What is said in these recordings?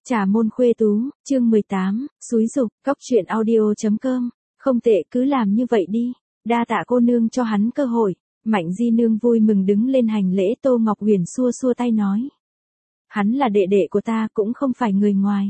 Trà môn khuê tú, chương 18, xúi giục, cóc truyện audio.com, không tệ cứ làm như vậy đi, đa tạ cô nương cho hắn cơ hội. Mạnh Di nương vui mừng đứng lên hành lễ. Tô Ngọc Huyền xua xua tay nói. Hắn là đệ đệ của ta cũng không phải người ngoài.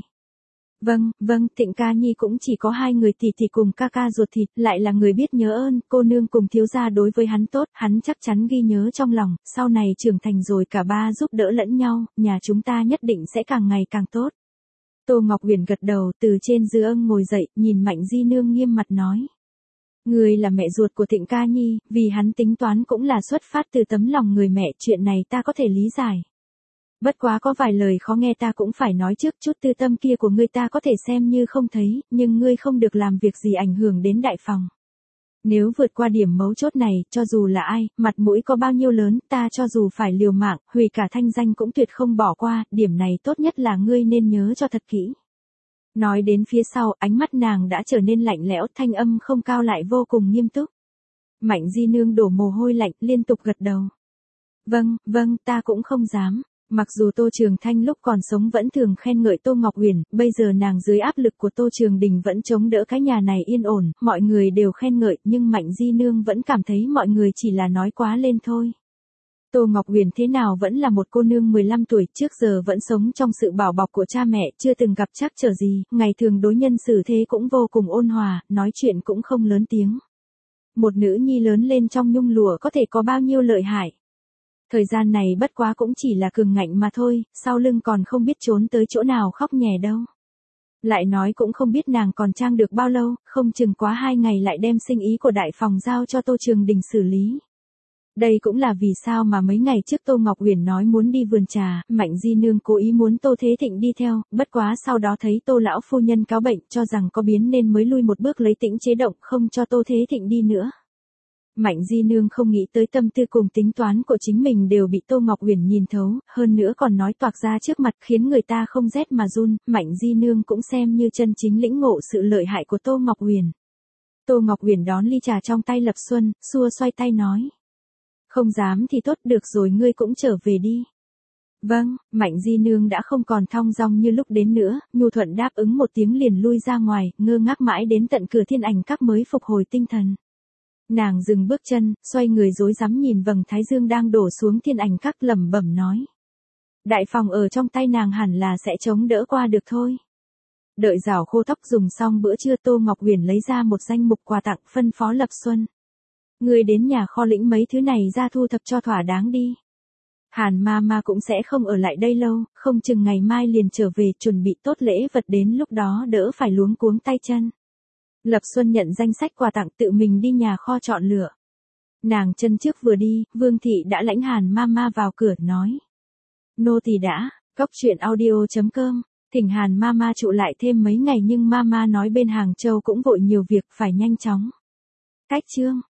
Vâng, Thịnh ca nhi cũng chỉ có hai người tỷ tỷ cùng ca ca ruột thịt, lại là người biết nhớ ơn, cô nương cùng thiếu gia đối với hắn tốt, hắn chắc chắn ghi nhớ trong lòng, sau này trưởng thành rồi cả ba giúp đỡ lẫn nhau, nhà chúng ta nhất định sẽ càng ngày càng tốt. Tô Ngọc Huyền gật đầu, từ trên giường ngồi dậy, nhìn Mạnh Di nương nghiêm mặt nói. Người là mẹ ruột của Thịnh ca nhi, vì hắn tính toán cũng là xuất phát từ tấm lòng người mẹ, chuyện này ta có thể lý giải. Bất quá có vài lời khó nghe ta cũng phải nói trước, chút tư tâm kia của ngươi ta có thể xem như không thấy, nhưng ngươi không được làm việc gì ảnh hưởng đến đại phòng. Nếu vượt qua điểm mấu chốt này, cho dù là ai, mặt mũi có bao nhiêu lớn, ta cho dù phải liều mạng, hủy cả thanh danh cũng tuyệt không bỏ qua, điểm này tốt nhất là ngươi nên nhớ cho thật kỹ. Nói đến phía sau, ánh mắt nàng đã trở nên lạnh lẽo, thanh âm không cao lại vô cùng nghiêm túc. Mạnh Di nương đổ mồ hôi lạnh, liên tục gật đầu. Vâng, ta cũng không dám. Mặc dù Tô Trường Thanh lúc còn sống vẫn thường khen ngợi Tô Ngọc Huyền, bây giờ nàng dưới áp lực của Tô Trường Đình vẫn chống đỡ cái nhà này yên ổn, mọi người đều khen ngợi, nhưng Mạnh Di nương vẫn cảm thấy mọi người chỉ là nói quá lên thôi. Tô Ngọc Huyền thế nào vẫn là một cô nương 15 tuổi, trước giờ vẫn sống trong sự bảo bọc của cha mẹ, chưa từng gặp trắc trở gì, ngày thường đối nhân xử thế cũng vô cùng ôn hòa, nói chuyện cũng không lớn tiếng. Một nữ nhi lớn lên trong nhung lụa có thể có bao nhiêu lợi hại. Thời gian này bất quá cũng chỉ là cường ngạnh mà thôi, sau lưng còn không biết trốn tới chỗ nào khóc nhè đâu. Lại nói cũng không biết nàng còn trang được bao lâu, không chừng quá 2 ngày lại đem sinh ý của đại phòng giao cho Tô Trường Đình xử lý. Đây cũng là vì sao mà mấy ngày trước Tô Ngọc Huyền nói muốn đi vườn trà, Mạnh Di nương cố ý muốn Tô Thế Thịnh đi theo, bất quá sau đó thấy Tô lão phu nhân cáo bệnh, cho rằng có biến nên mới lui một bước lấy tĩnh chế động, không cho Tô Thế Thịnh đi nữa. Mạnh Di nương không nghĩ tới tâm tư cùng tính toán của chính mình đều bị Tô Ngọc Huyền nhìn thấu, hơn nữa còn nói toạc ra trước mặt khiến người ta không rét mà run, Mạnh Di nương cũng xem như chân chính lĩnh ngộ sự lợi hại của Tô Ngọc Huyền. Tô Ngọc Huyền đón ly trà trong tay Lập Xuân, xua xoay tay nói. Không dám thì tốt, được rồi ngươi cũng trở về đi. Vâng, Mạnh Di nương đã không còn thong dong như lúc đến nữa, nhu thuận đáp ứng một tiếng liền lui ra ngoài, ngơ ngác mãi đến tận cửa Thiên Ảnh Các mới phục hồi tinh thần. Nàng dừng bước chân, xoay người rối rắm nhìn vầng thái dương đang đổ xuống Thiên Ảnh Các, lẩm bẩm nói. Đại phòng ở trong tay nàng hẳn là sẽ chống đỡ qua được thôi. Đợi rảo khô tóc dùng xong bữa trưa, Tô Ngọc Huyền lấy ra một danh mục quà tặng, phân phó Lập Xuân. Người đến nhà kho lĩnh mấy thứ này ra thu thập cho thỏa đáng đi. Hàn ma cũng sẽ không ở lại đây lâu, không chừng ngày mai liền trở về, chuẩn bị tốt lễ vật đến lúc đó đỡ phải luống cuống tay chân. Lập Xuân nhận danh sách quà tặng, tự mình đi nhà kho chọn lựa. Nàng chân trước vừa đi, Vương Thị đã lãnh Hàn ma vào cửa, nói. Nô tỳ đã, cóc truyện audio.com, thỉnh Hàn ma trụ lại thêm mấy ngày, nhưng ma nói bên Hàng Châu cũng vội nhiều việc, phải nhanh chóng. Cách chương.